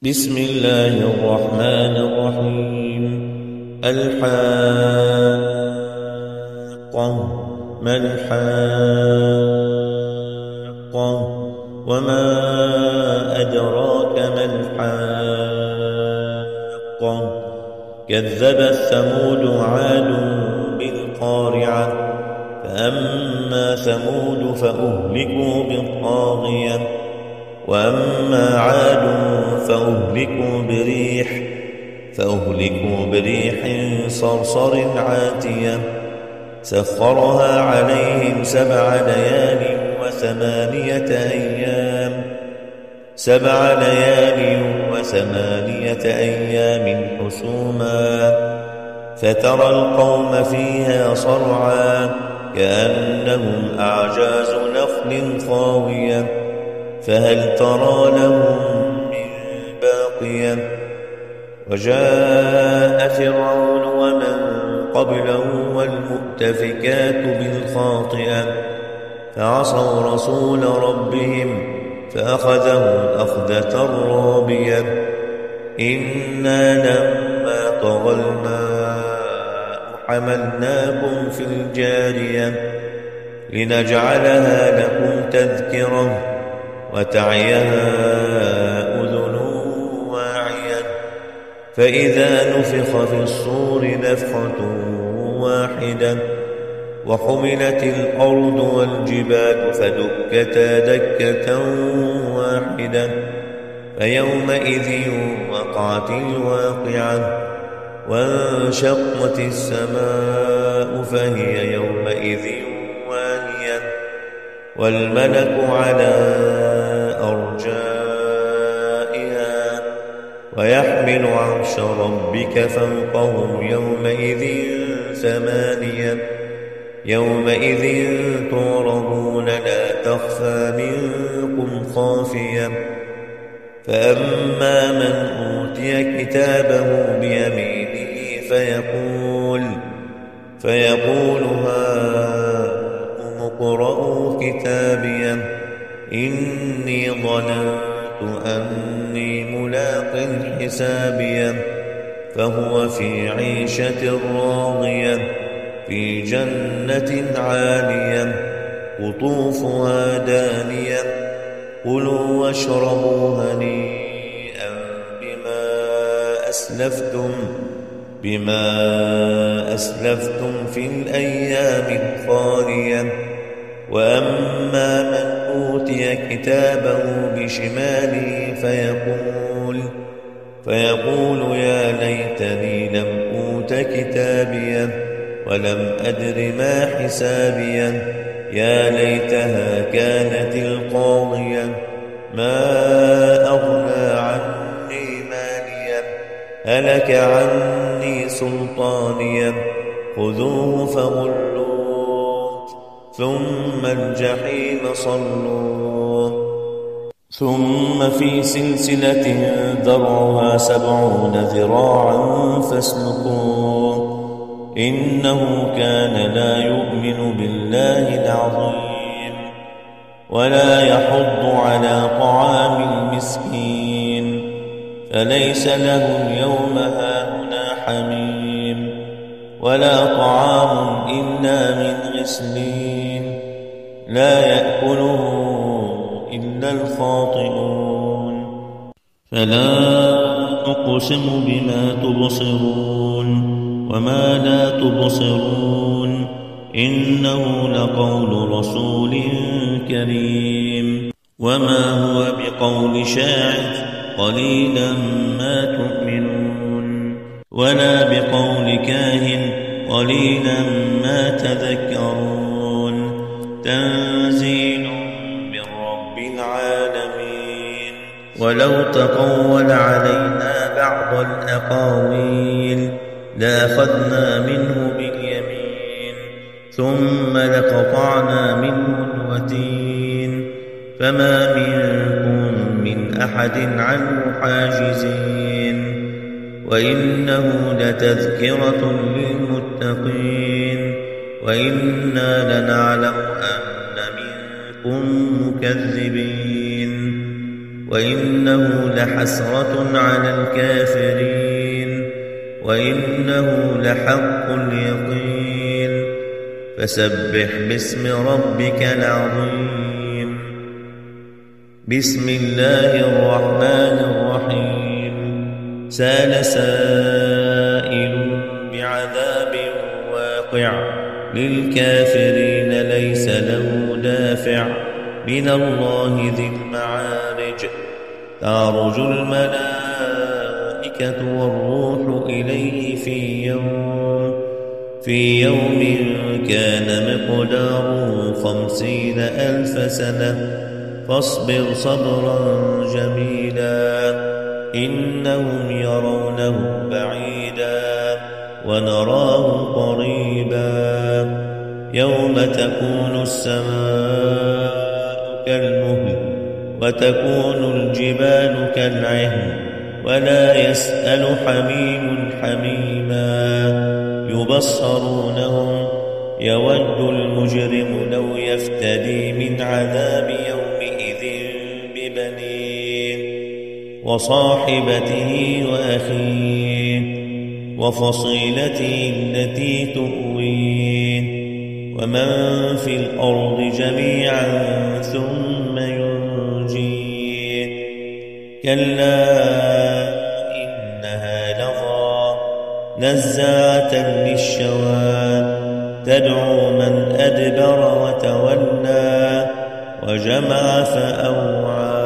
بسم الله الرحمن الرحيم. الحاقة ما الحاقة وما أدراك ما الحاقة كذبت ثمود وعاد بالقارعة فأما ثمود فأهلكوا بالطاغية وأما عاد فأهلكوا بريح صرصر عاتية سخرها عليهم 7 ليال و8 أيام حسوما فترى القوم فيها صرعا كأنهم أعجاز نخل خاوية فهل ترى لهم من باقية وجاء فرعون ومن قبله والمؤتفكات بالخاطئة فعصوا رسول ربهم فأخذهم أخذة رابية إنا لما طغى الماء حملناكم في الجارية لنجعلها لكم تذكرة وتعيها أذن واعية فإذا نفخ في الصور نفخة واحدة وحملت الأرض والجبال فدكتا دكة واحدة فيومئذ وقعت الواقعة وانشقت السماء فهي يومئذ واهية والملك على أرجائها ويحمل عرش ربك فوقهم يومئذ تعرضون لا تخفى منكم خافية فأما من أوتي كتابه بيمينه فيقول هاؤم اقرءوا كتابيه إني ظننت أني ملاق حسابيه فهو في عيشة راضية في جنة عالية قطوفها دانية كلوا واشربوا هنيئا بما أسلفتم في الأيام الخالية وأما من أوتي كتابه بشماله فيقول يا ليتني لم أوت كتابيه ولم أدر ما حسابيه يا ليتها كانت القاضية ما أغنى عني ماليه هلك عني سلطانيه خذوه فغلوه ثم الجحيم صلوه ثم في سلسلة ذرعها 70 ذراعا فاسلكوه إنه كان لا يؤمن بالله العظيم ولا يحض على طعام المسكين فليس له اليوم هاهنا حميم ولا طعام إلا من غسلين لا يأكله إلا الخاطئون فلا أقسم بما تبصرون وما لا تبصرون إنه لقول رسول كريم وما هو بقول شاعر قليلا ما تؤمنون ولا بقول كاهن قليلا ما تذكرون تنزيل من رب العالمين ولو تقول علينا بعض الأقاويل لأخذنا منه باليمين ثم لقطعنا منه الوتين فما منكم من أحد عنه حاجزين وإنه لتذكرة للمتقين وإنا لنعلم أن منكم مكذبين وإنه لحسرة على الكافرين وإنه لحق اليقين فسبح باسم ربك العظيم بسم الله الرحمن الرحيم سأل سائل بعذاب واقع للكافرين ليس له دافع من الله ذي المعارج تعرج الملائكة والروح إليه في يوم كان مقداره 50,000 سنة فاصبر صبرا جميلا إنهم يرونه بعيدا ونراه قريبا يوم تكون السماء كالمهل وتكون الجبال كالعهن ولا يسأل حميم حميما يبصرونهم يود المجرم لو يفتدي من عذاب يومئذ ببنيه وصاحبته وأخيه وفصيلته التي تؤويه ومن في الأرض جميعا ثم ينجيه كلا إنها لظى نزاعة للشوى تدعو من أدبر وتولى وجمع فأوعى